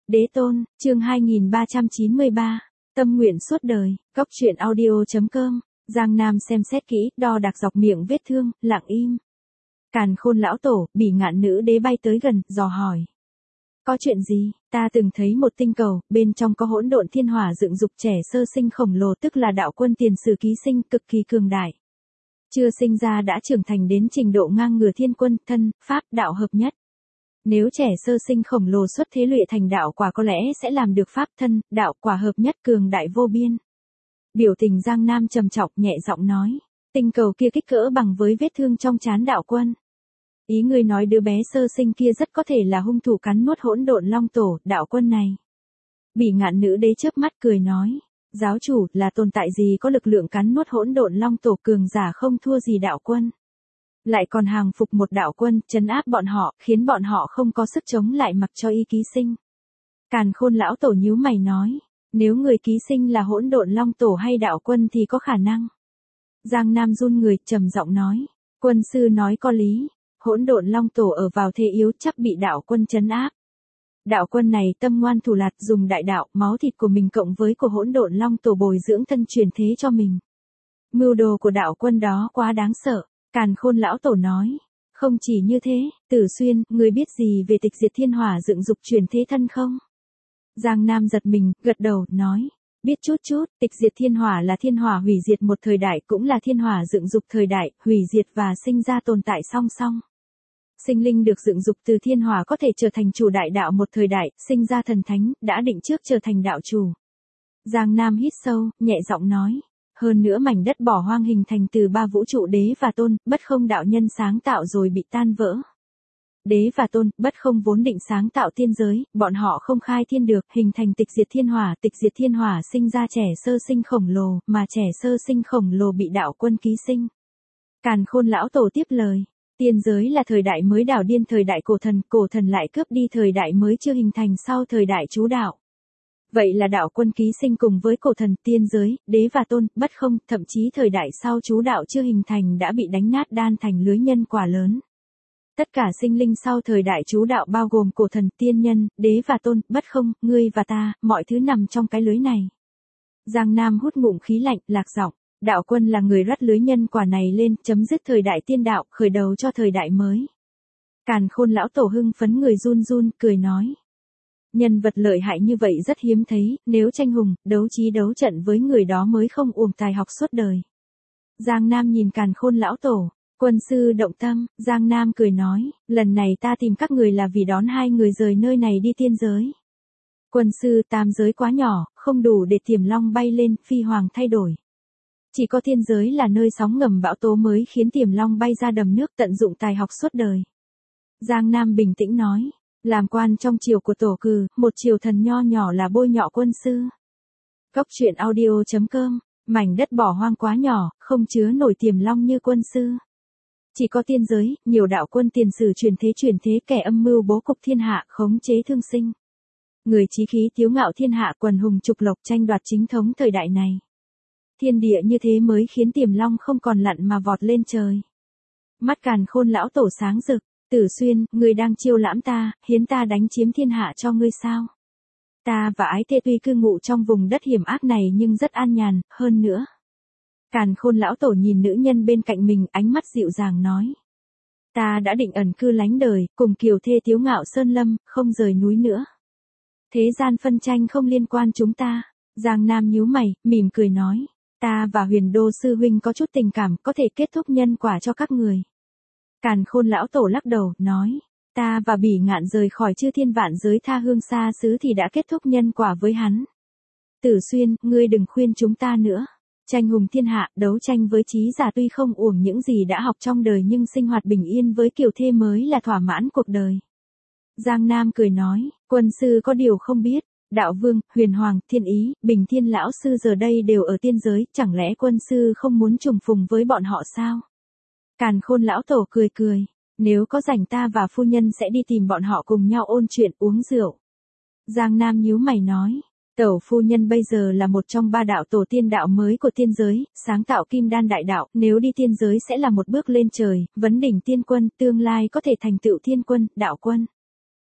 Đế tôn, chương 2393, tâm nguyện suốt đời, góc truyện audio.com, Giang Nam xem xét kỹ, đo đạc dọc miệng vết thương, lặng im. Càn Khôn lão tổ, Bỉ Ngạn nữ đế bay tới gần, dò hỏi. Có chuyện gì? Ta từng thấy một tinh cầu, bên trong có hỗn độn thiên hỏa dựng dục trẻ sơ sinh khổng lồ, tức là đạo quân tiền sử ký sinh, cực kỳ cường đại. Chưa sinh ra đã trưởng thành đến trình độ ngang ngửa thiên quân, thân, pháp, đạo hợp nhất. Nếu trẻ sơ sinh khổng lồ xuất thế luyện thành đạo quả có lẽ sẽ làm được pháp thân, đạo quả hợp nhất cường đại vô biên. Biểu tình Giang Nam trầm trọng nhẹ giọng nói, tinh cầu kia kích cỡ bằng với vết thương trong trán đạo quân. Ý ngươi nói đứa bé sơ sinh kia rất có thể là hung thủ cắn nuốt hỗn độn long tổ, đạo quân này. Bỉ Ngạn nữ đế chớp mắt cười nói, giáo chủ là tồn tại gì có lực lượng cắn nuốt hỗn độn long tổ, cường giả không thua gì đạo quân. Lại còn hàng phục một đạo quân, trấn áp bọn họ, khiến bọn họ không có sức chống lại mặc cho y ký sinh. Càn Khôn lão tổ nhíu mày nói, nếu người ký sinh là hỗn độn long tổ hay đạo quân thì có khả năng. Giang Nam run người, trầm giọng nói, quân sư nói có lý, hỗn độn long tổ ở vào thế yếu chắc bị đạo quân trấn áp. Đạo quân này tâm ngoan thủ lạt, dùng đại đạo, máu thịt của mình cộng với của hỗn độn long tổ bồi dưỡng thân truyền thế cho mình. Mưu đồ của đạo quân đó quá đáng sợ. Càn Khôn lão tổ nói, không chỉ như thế, Tử Xuyên, ngươi biết gì về tịch diệt thiên hỏa dựng dục truyền thế thân không? Giang Nam giật mình, gật đầu, nói, biết chút, tịch diệt thiên hỏa là thiên hỏa hủy diệt một thời đại, cũng là thiên hỏa dựng dục thời đại, hủy diệt và sinh ra tồn tại song song. Sinh linh được dựng dục từ thiên hỏa có thể trở thành chủ đại đạo một thời đại, sinh ra thần thánh, đã định trước trở thành đạo chủ. Giang Nam hít sâu, nhẹ giọng nói. Hơn nữa mảnh đất bỏ hoang hình thành từ ba vũ trụ đế và tôn, bất không đạo nhân sáng tạo rồi bị tan vỡ. Đế và tôn, bất không vốn định sáng tạo thiên giới, bọn họ không khai thiên được, hình thành tịch diệt thiên hỏa sinh ra trẻ sơ sinh khổng lồ, mà trẻ sơ sinh khổng lồ bị đạo quân ký sinh. Càn Khôn lão tổ tiếp lời, tiên giới là thời đại mới đảo điên thời đại cổ thần lại cướp đi thời đại mới chưa hình thành sau thời đại chú đạo. Vậy là đạo quân ký sinh cùng với cổ thần, tiên giới, đế và tôn, bất không, thậm chí thời đại sau chú đạo chưa hình thành đã bị đánh nát đan thành lưới nhân quả lớn. Tất cả sinh linh sau thời đại chú đạo bao gồm cổ thần, tiên nhân, đế và tôn, bất không, ngươi và ta, mọi thứ nằm trong cái lưới này. Giang Nam hút ngụm khí lạnh, lạc giọng, đạo quân là người rắt lưới nhân quả này lên, chấm dứt thời đại tiên đạo, khởi đầu cho thời đại mới. Càn Khôn lão tổ hưng phấn người run run, cười nói. Nhân vật lợi hại như vậy rất hiếm thấy, nếu tranh hùng, đấu trí đấu trận với người đó mới không uổng tài học suốt đời. Giang Nam nhìn Càn Khôn lão tổ, quân sư động tâm, Giang Nam cười nói, lần này ta tìm các người là vì đón hai người rời nơi này đi tiên giới. Quân sư, tam giới quá nhỏ, không đủ để Tiềm Long bay lên, phi hoàng thay đổi. Chỉ có tiên giới là nơi sóng ngầm bão tố mới khiến Tiềm Long bay ra đầm nước, tận dụng tài học suốt đời. Giang Nam bình tĩnh nói. Làm quan trong triều của tổ cừ, một triều thần nho nhỏ là bôi nhọ quân sư. Góc truyện audio.com, mảnh đất bỏ hoang quá nhỏ, không chứa nổi Tiềm Long như quân sư. Chỉ có tiên giới, nhiều đạo quân tiền sử truyền thế kẻ âm mưu bố cục thiên hạ, khống chế thương sinh. Người chí khí tiếu ngạo thiên hạ, quần hùng trục lộc tranh đoạt chính thống thời đại này. Thiên địa như thế mới khiến Tiềm Long không còn lặn mà vọt lên trời. Mắt Càn Khôn lão tổ sáng rực. Tử Xuyên, ngươi đang chiêu lãm ta, hiến ta đánh chiếm thiên hạ cho ngươi sao? Ta và ái thê tuy cư ngụ trong vùng đất hiểm ác này nhưng rất an nhàn, hơn nữa. Càn Khôn lão tổ nhìn nữ nhân bên cạnh mình, ánh mắt dịu dàng nói. Ta đã định ẩn cư lánh đời, cùng kiều thê tiếu ngạo sơn lâm, không rời núi nữa. Thế gian phân tranh không liên quan chúng ta. Giang Nam nhíu mày, mỉm cười nói. Ta và Huyền Đô sư huynh có chút tình cảm, có thể kết thúc nhân quả cho các người. Càn Khôn lão tổ lắc đầu, nói, ta và Bỉ Ngạn rời khỏi chư thiên vạn giới tha hương xa xứ thì đã kết thúc nhân quả với hắn. Tử Xuyên, ngươi đừng khuyên chúng ta nữa. Tranh hùng thiên hạ, đấu tranh với trí giả tuy không uổng những gì đã học trong đời nhưng sinh hoạt bình yên với kiều thê mới là thỏa mãn cuộc đời. Giang Nam cười nói, quân sư có điều không biết, đạo vương, huyền hoàng, thiên ý, bình thiên lão sư giờ đây đều ở tiên giới, chẳng lẽ quân sư không muốn trùng phùng với bọn họ sao? Càn Khôn lão tổ cười, nếu có rảnh ta và phu nhân sẽ đi tìm bọn họ cùng nhau ôn chuyện uống rượu. Giang Nam nhíu mày nói, tẩu phu nhân bây giờ là một trong ba đạo tổ tiên đạo mới của tiên giới, sáng tạo kim đan đại đạo, nếu đi tiên giới sẽ là một bước lên trời, vấn đỉnh tiên quân, tương lai có thể thành tựu thiên quân, đạo quân.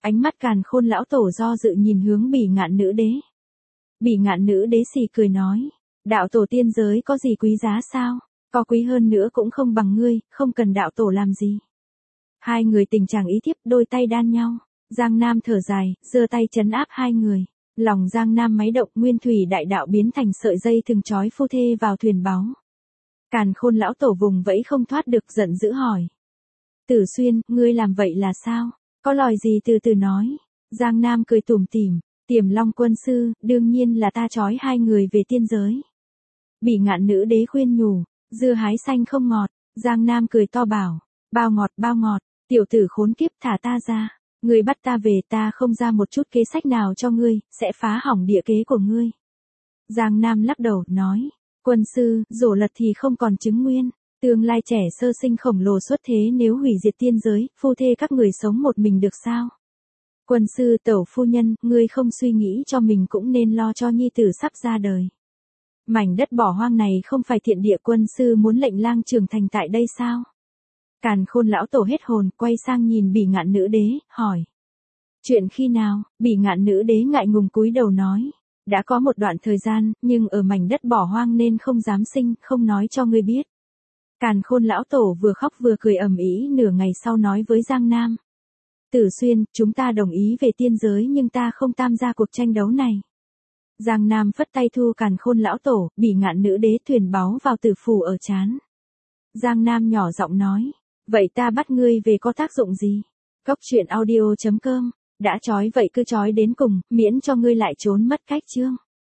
Ánh mắt Càn Khôn lão tổ do dự nhìn hướng Bỉ Ngạn nữ đế. Bỉ Ngạn nữ đế xì cười nói, đạo tổ tiên giới có gì quý giá sao, có quý hơn nữa cũng không bằng ngươi, không cần đạo tổ làm gì. Hai người tình trạng ý thiếp, đôi tay đan nhau. Giang Nam thở dài, giơ tay trấn áp hai người. Lòng Giang Nam máy động, nguyên thủy đại đạo biến thành sợi dây thừng trói phu thê vào thuyền báu. Càn Khôn lão tổ vùng vẫy không thoát được, giận dữ hỏi. Tử Xuyên, ngươi làm vậy là sao? Có lòi gì từ từ nói. Giang Nam cười tủm tỉm, Tiềm Long quân sư, đương nhiên là ta trói hai người về tiên giới. Bỉ Ngạn nữ đế khuyên nhủ, dưa hái xanh không ngọt. Giang Nam cười to bảo, bao ngọt, tiểu tử khốn kiếp, thả ta ra. Ngươi bắt ta về, ta không ra một chút kế sách nào cho ngươi, sẽ phá hỏng địa kế của ngươi. Giang Nam lắc đầu, nói, quân sư, rổ lật thì không còn chứng nguyên. Tương lai trẻ sơ sinh khổng lồ xuất thế, nếu hủy diệt tiên giới, phu thê các người sống một mình được sao? Quân sư, tẩu phu nhân, ngươi không suy nghĩ cho mình cũng nên lo cho nhi tử sắp ra đời. Mảnh đất bỏ hoang này không phải thiện địa, quân sư muốn lệnh lang trưởng thành tại đây sao? Càn Khôn lão tổ hết hồn, quay sang nhìn Bỉ Ngạn nữ đế, hỏi. Chuyện khi nào? Bỉ Ngạn nữ đế ngại ngùng cúi đầu nói. Đã có một đoạn thời gian, nhưng ở mảnh đất bỏ hoang nên không dám sinh, không nói cho ngươi biết. Càn Khôn lão tổ vừa khóc vừa cười ầm ĩ, nửa ngày sau nói với Giang Nam. Tử Xuyên, chúng ta đồng ý về tiên giới nhưng ta không tham gia cuộc tranh đấu này. Giang Nam phất tay thu Càn Khôn lão tổ, Bỉ Ngạn nữ đế thuyền báu vào tử phủ ở trán. Giang Nam nhỏ giọng nói. Vậy ta bắt ngươi về có tác dụng gì? Cóc truyện audio.com, đã trói vậy cứ trói đến cùng, miễn cho ngươi lại trốn mất cách chương.